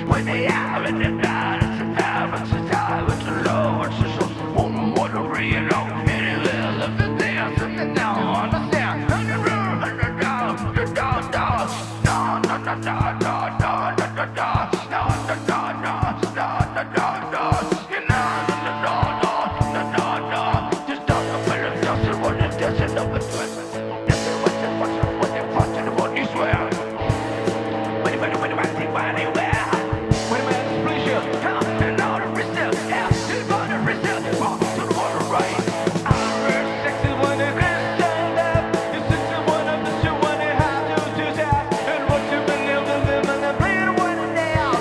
When they have it, it's a time, it's a time, it's a love, it's a soul. One more to read, you know. Anywhere, live the day, I'm sitting down, understand. And the room, and the down, the down, down. No, no, no, no, no, no, no, no, no, no, no, no, no, no, no, no. You know, no, no, no, no, no, no. Just talk about it, just what it is, and over to it. This is what they're watching, what you swear. When you might think about anywhere. When you might pleasure, and all the rest of it, just for the rest of it, walk to the water right. I'm real sexy when you can stand up. You're sexy one of the shit when you have to do that. And what you believe to them and they play it when they are.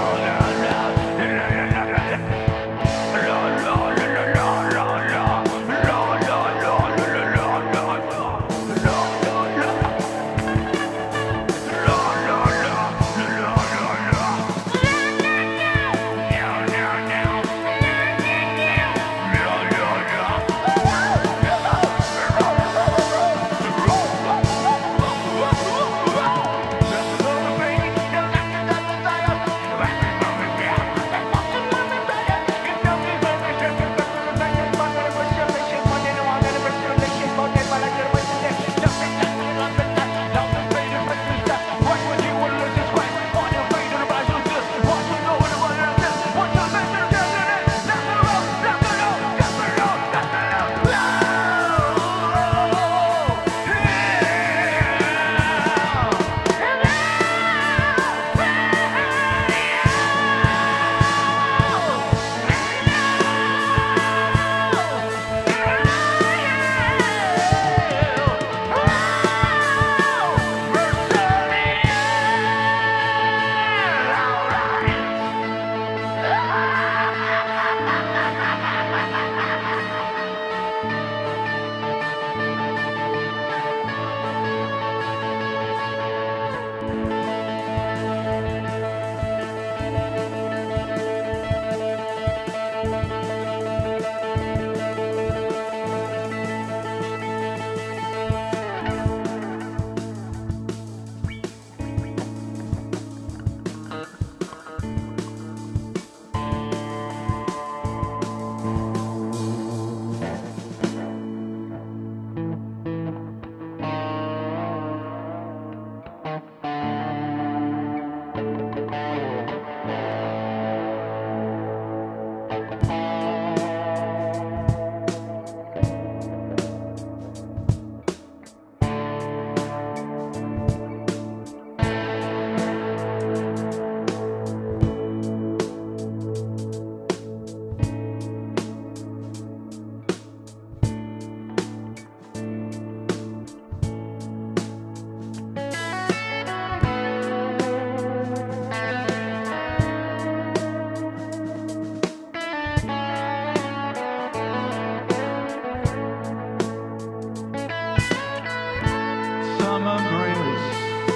Summer breeze,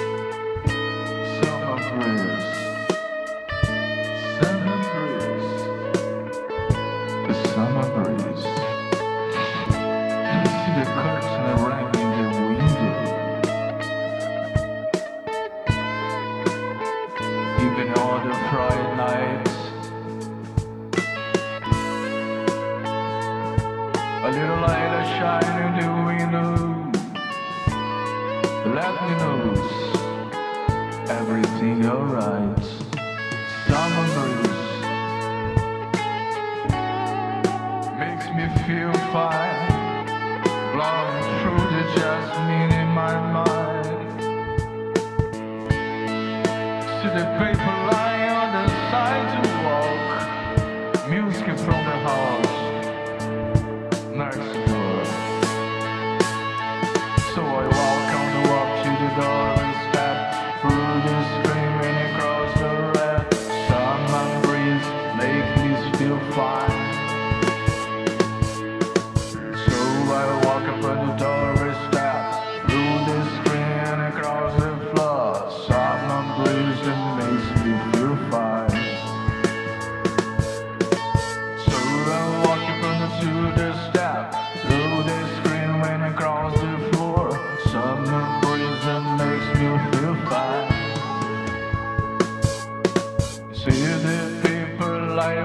summer breeze, summer breeze, the summer breeze. You see the curtain around in the window, even all the Friday nights. A little light shine in the window. Let me know everything alright. Summer breeze makes me feel fine, blowing through the jasmine in my mind. See the paper lying on the side to walk, music from the house next door. So I walk to the door and step through the screen when you cross the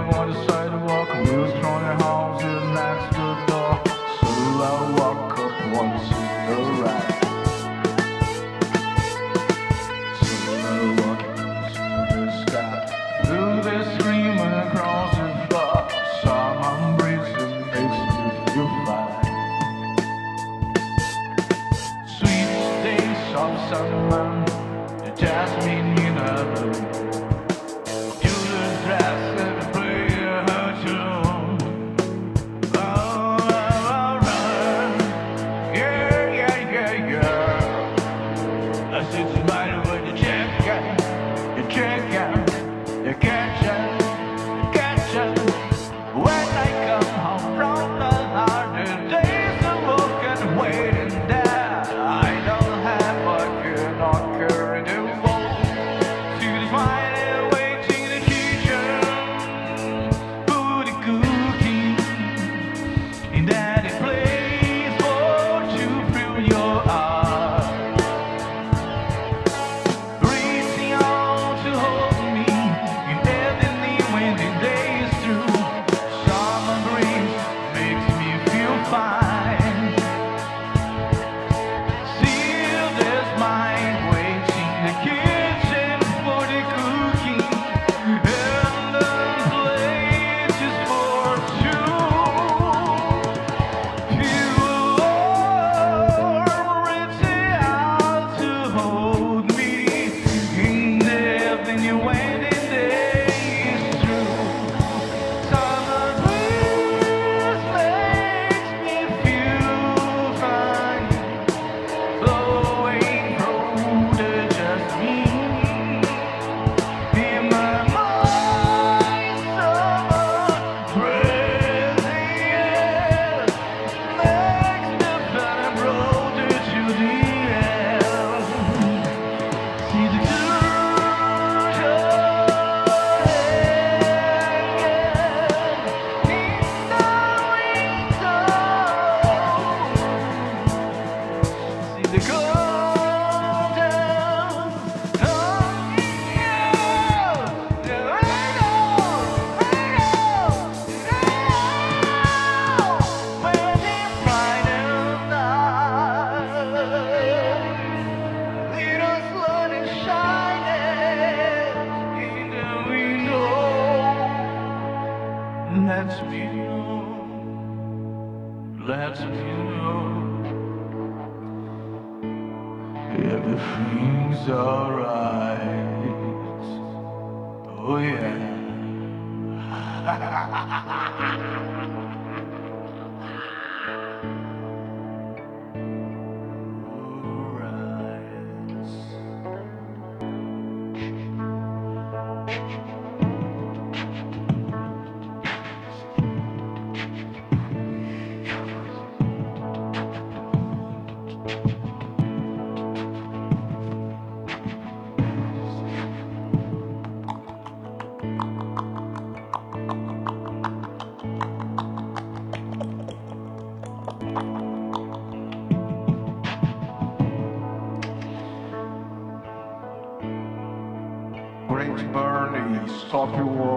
on the sidewalk, wheels from the houses next to the door. So I walk up one to the right. So I walk into the sky, through the scream and across the floor. Someone breathes and makes me feel fine. Sweet days of summer, the jasmine in her room. Let me know, let me know, everything's alright. Oh yeah. Great Bernie, stop your war.